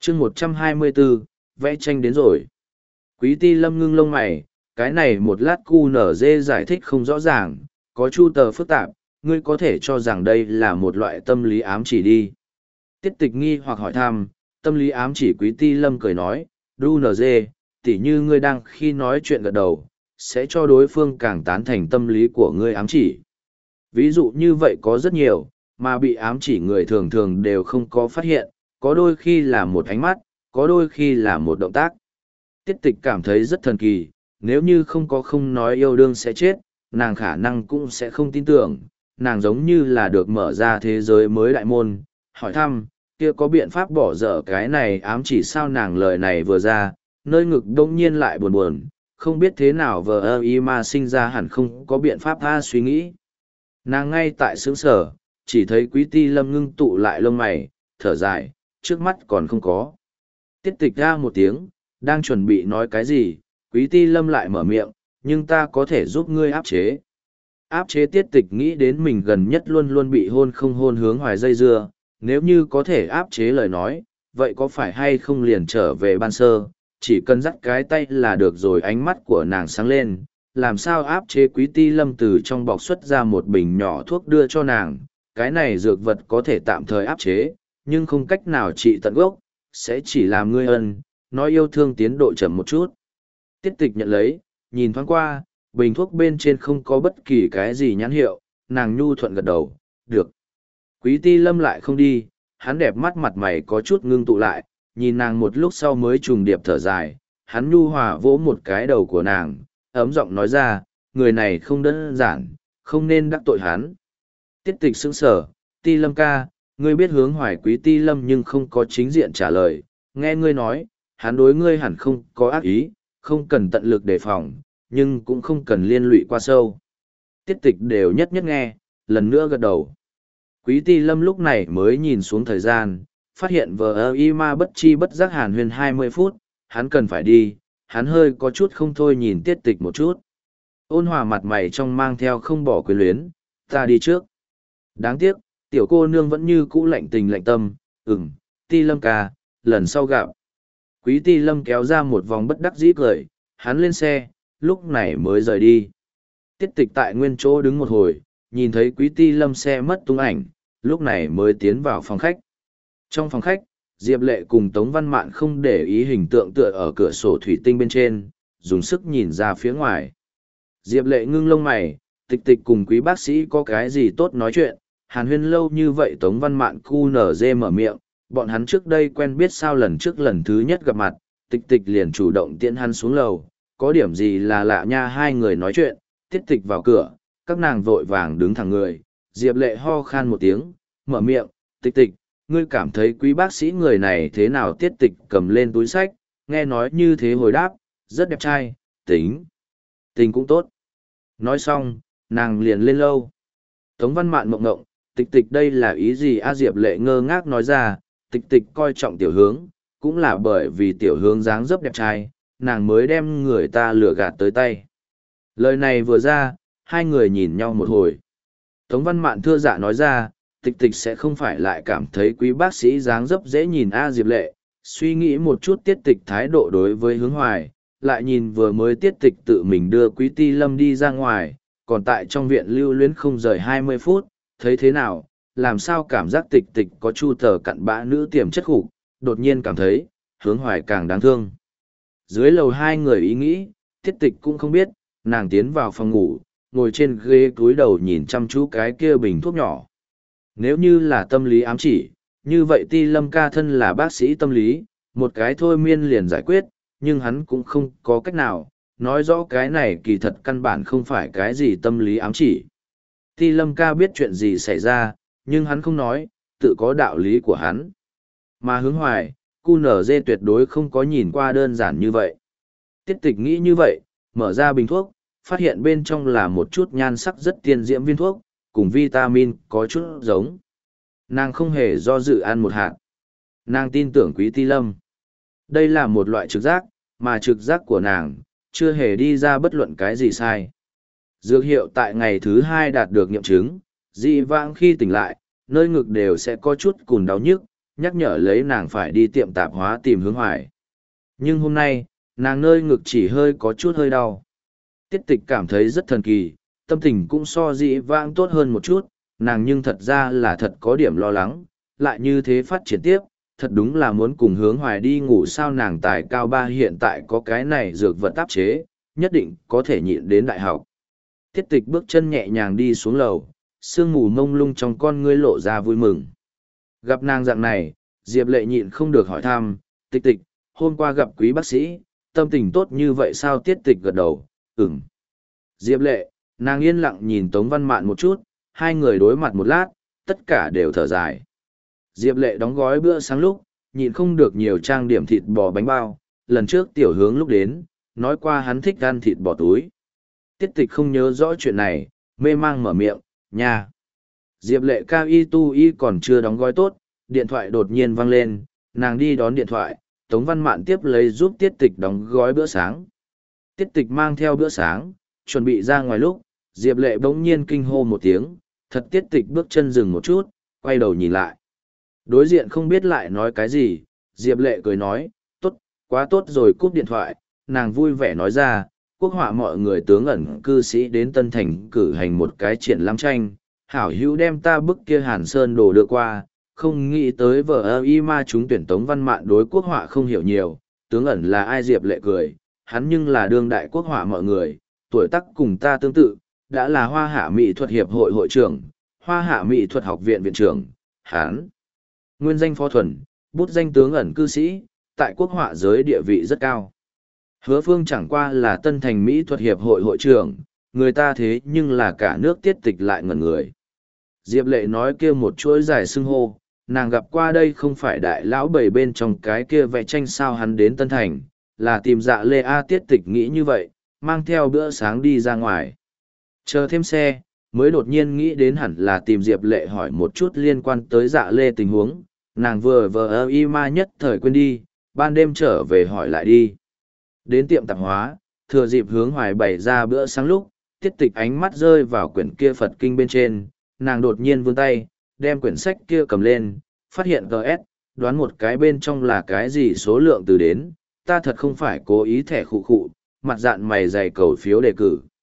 chương 124, vẽ tranh đến rồi. Quý ti lâm ngưng lông mày, cái này một lát cu nở dê giải thích không rõ ràng, có chu tờ phức tạp, ngươi có thể cho rằng đây là một loại tâm lý ám chỉ đi. Tiết tịch nghi hoặc hỏi thăm, tâm lý ám chỉ quý ti lâm cười nói, đu nở dê, tỉ như ngươi đang khi nói chuyện gật đầu, sẽ cho đối phương càng tán thành tâm lý của ngươi ám chỉ. Ví dụ như vậy có rất nhiều, mà bị ám chỉ người thường thường đều không có phát hiện, có đôi khi là một ánh mắt, có đôi khi là một động tác. Tiết tịch cảm thấy rất thần kỳ, nếu như không nói yêu đương sẽ chết, nàng khả năng cũng sẽ không tin tưởng, nàng giống như là được mở ra thế giới mới đại môn, hỏi thăm, kia có biện pháp bỏ dở cái này ám chỉ sao nàng lời này vừa ra, nơi ngực đông nhiên lại buồn buồn, không biết thế nào vờ ơ y mà sinh ra hẳn không có biện pháp tha suy nghĩ. Nàng ngay tại xứng sở, chỉ thấy quý ti lâm ngưng tụ lại lông mày, thở dài, trước mắt còn không có. Tiết tịch ra một tiếng, đang chuẩn bị nói cái gì, quý ti lâm lại mở miệng, nhưng ta có thể giúp ngươi áp chế. Áp chế tiết tịch nghĩ đến mình gần nhất luôn luôn bị hôn không hôn hướng hoài dây dưa, nếu như có thể áp chế lời nói, vậy có phải hay không liền trở về ban sơ, chỉ cần dắt cái tay là được rồi. Ánh mắt của nàng sáng lên, làm sao áp chế quý ti lâm từ trong bọc xuất ra một bình nhỏ thuốc đưa cho nàng, cái này dược vật có thể tạm thời áp chế, nhưng không cách nào trị tận gốc, sẽ chỉ làm ngươi ân, nói yêu thương tiến độ chậm một chút. Tiết tịch nhận lấy, nhìn thoáng qua, bình thuốc bên trên không có bất kỳ cái gì nhãn hiệu, nàng nhu thuận gật đầu, được. Quý ti lâm lại không đi, hắn đẹp mắt mặt mày có chút ngưng tụ lại, nhìn nàng một lúc sau mới trùng điệp thở dài, hắn nhu hòa vỗ một cái đầu của nàng, ấm giọng nói ra, người này không đơn giản, không nên đắc tội hắn. Tiết tịch sững sở, ti lâm ca, ngươi biết hướng hoài quý ti lâm nhưng không có chính diện trả lời, nghe ngươi nói, hắn đối ngươi hẳn không có ác ý, không cần tận lực đề phòng, nhưng cũng không cần liên lụy qua sâu. Tiết tịch đều nhất nhất nghe, lần nữa gật đầu. Quý ti lâm lúc này mới nhìn xuống thời gian, phát hiện vờ ơ y ma bất chi bất giác hàn huyền 20 phút, hắn cần phải đi, hắn hơi có chút không thôi nhìn tiết tịch một chút. Ôn hòa mặt mày trong mang theo không bỏ quyền luyến, ta đi trước. Đáng tiếc, tiểu cô nương vẫn như cũ lạnh tình lạnh tâm, ti lâm ca, lần sau gặp. Quý ti lâm kéo ra một vòng bất đắc dĩ cười, hắn lên xe, lúc này mới rời đi. Tiết tịch tại nguyên chỗ đứng một hồi, nhìn thấy quý ti lâm xe mất tung ảnh, lúc này mới tiến vào phòng khách. Trong phòng khách, Diệp Lệ cùng Tống Văn Mạn không để ý hình tượng tựa ở cửa sổ thủy tinh bên trên, dùng sức nhìn ra phía ngoài. Diệp Lệ ngưng lông mày, tịch tịch cùng quý bác sĩ có cái gì tốt nói chuyện, hàn huyên lâu như vậy. Tống Văn Mạn cu nở dê mở miệng, bọn hắn trước đây quen biết sao lần trước lần thứ nhất gặp mặt, tịch tịch liền chủ động tiễn hắn xuống lầu, có điểm gì là lạ nha. Hai người nói chuyện, tiết tịch vào cửa, các nàng vội vàng đứng thẳng người, Diệp Lệ ho khan một tiếng, mở miệng, tịch tịch, ngươi cảm thấy quý bác sĩ người này thế nào? Tiết tịch cầm lên túi sách, nghe nói như thế hồi đáp, rất đẹp trai, tình cũng tốt. Nói xong, nàng liền lên lâu. Tống Văn Mạn mộng ngộng, tịch tịch đây là ý gì? Diệp Lệ ngơ ngác nói ra, tịch tịch coi trọng tiểu hướng, cũng là bởi vì tiểu hướng dáng dấp đẹp trai, nàng mới đem người ta lừa gạt tới tay. Lời này vừa ra, hai người nhìn nhau một hồi. Tống Văn Mạn thưa dạ nói ra, tịch tịch sẽ không phải lại cảm thấy quý bác sĩ dáng dấp dễ nhìn Diệp Lệ, suy nghĩ một chút tiết tịch thái độ đối với hướng hoài, lại nhìn vừa mới tiết tịch tự mình đưa quý ti lâm đi ra ngoài, còn tại trong viện lưu luyến không rời 20 phút, thấy thế nào, làm sao cảm giác tịch tịch có chu tờ cặn bã nữ tiềm chất khủng, đột nhiên cảm thấy, hướng hoài càng đáng thương. Dưới lầu hai người ý nghĩ, tiết tịch cũng không biết, nàng tiến vào phòng ngủ, ngồi trên ghế cúi đầu nhìn chăm chú cái kia bình thuốc nhỏ. Nếu như là tâm lý ám chỉ, như vậy ti lâm ca thân là bác sĩ tâm lý, một cái thôi miên liền giải quyết, nhưng hắn cũng không có cách nào, nói rõ cái này kỳ thật căn bản không phải cái gì tâm lý ám chỉ. Ti lâm ca biết chuyện gì xảy ra, nhưng hắn không nói, tự có đạo lý của hắn. Mà hướng hoài, cu nở dê tuyệt đối không có nhìn qua đơn giản như vậy. Tiết tịch nghĩ như vậy, mở ra bình thuốc, phát hiện bên trong là một chút nhan sắc rất tiên diễm viên thuốc, cùng vitamin có chút giống. Nàng không hề do dự ăn một hạt. Nàng tin tưởng quý ti lâm. Đây là một loại trực giác, mà trực giác của nàng, chưa hề đi ra bất luận cái gì sai. Dược hiệu tại ngày thứ 2 đạt được nghiệm chứng, dị vãng khi tỉnh lại, nơi ngực đều sẽ có chút cùn đau nhức, nhắc nhở lấy nàng phải đi tiệm tạp hóa tìm Hướng Hoài. Nhưng hôm nay, nàng nơi ngực chỉ hơi có chút hơi đau. Tiết Tịch cảm thấy rất thần kỳ, tâm tình cũng so dĩ vãng tốt hơn một chút, nàng nhưng thật ra là thật có điểm lo lắng, lại như thế phát triển tiếp, thật đúng là muốn cùng Hướng Hoài đi ngủ sao. Nàng tài cao ba hiện tại có cái này dược vật áp chế, nhất định có thể nhịn đến đại học. Tiết Tịch bước chân nhẹ nhàng đi xuống lầu, sương mù mông lung trong con ngươi lộ ra vui mừng. Gặp nàng dạng này, Diệp Lệ nhịn không được hỏi thăm, Tịch Tịch, hôm qua gặp quý bác sĩ, tâm tình tốt như vậy sao? Tiết Tịch gật đầu, ừm. Diệp Lệ, nàng yên lặng nhìn Tống Văn Mạn một chút, hai người đối mặt một lát, tất cả đều thở dài. Diệp Lệ đóng gói bữa sáng lúc, nhịn không được nhiều trang điểm thịt bò bánh bao, lần trước Tiểu Hướng lúc đến, nói qua hắn thích ăn thịt bò túi. Tiết Tịch không nhớ rõ chuyện này, mê mang mở miệng, nha. Diệp Lệ cao y tu y còn chưa đóng gói tốt, điện thoại đột nhiên vang lên, nàng đi đón điện thoại, Tống Văn Mạn tiếp lấy giúp Tiết Tịch đóng gói bữa sáng. Tiết Tịch mang theo bữa sáng, chuẩn bị ra ngoài lúc, Diệp Lệ bỗng nhiên kinh hô một tiếng, thật. Tiết Tịch bước chân dừng một chút, quay đầu nhìn lại. Đối diện không biết lại nói cái gì, Diệp Lệ cười nói, tốt, quá tốt rồi. Cúp điện thoại, nàng vui vẻ nói ra, quốc họa mọi người tướng ẩn cư sĩ đến Tân Thành cử hành một cái triển lãm tranh, hảo hữu đem ta bức kia Hàn Sơn đồ đưa qua, không nghĩ tới vở y ma chúng tuyển Tống Văn Mạn đối quốc họa không hiểu nhiều, tướng ẩn là ai? Diệp Lệ cười, hắn nhưng là đương đại quốc họa mọi người, tuổi tác cùng ta tương tự, đã là Hoa Hạ Mỹ thuật hiệp hội hội trưởng, Hoa Hạ Mỹ thuật học viện viện trưởng, hắn nguyên danh Phó Thuần, bút danh tướng ẩn cư sĩ, tại quốc họa giới địa vị rất cao. Hứa Phương chẳng qua là Tân Thành Mỹ thuật hiệp hội hội trưởng, người ta thế nhưng là cả nước. Tiết Tịch lại ngẩn người. Diệp Lệ nói kia một chuỗi dài xưng hô, nàng gặp qua đây không phải đại lão bảy bên trong cái kia vẽ tranh sao? Hắn đến Tân Thành, là tìm Dạ Lê a? Tiết Tịch nghĩ như vậy, mang theo bữa sáng đi ra ngoài. Chờ thêm xe, mới đột nhiên nghĩ đến hẳn là tìm Diệp Lệ hỏi một chút liên quan tới Dạ Lê tình huống, nàng vừa y ma nhất thời quên đi, ban đêm trở về hỏi lại đi. Đến tiệm tạp hóa, thừa dịp Hướng Hoài bày ra bữa sáng lúc, Tiết Tịch ánh mắt rơi vào quyển kia Phật kinh bên trên, nàng đột nhiên vươn tay, đem quyển sách kia cầm lên, phát hiện GS, đoán một cái bên trong là cái gì số lượng từ đến, ta thật không phải cố ý thẻ khụ khụ, mặt dạn mày dày cầu phiếu đề cử.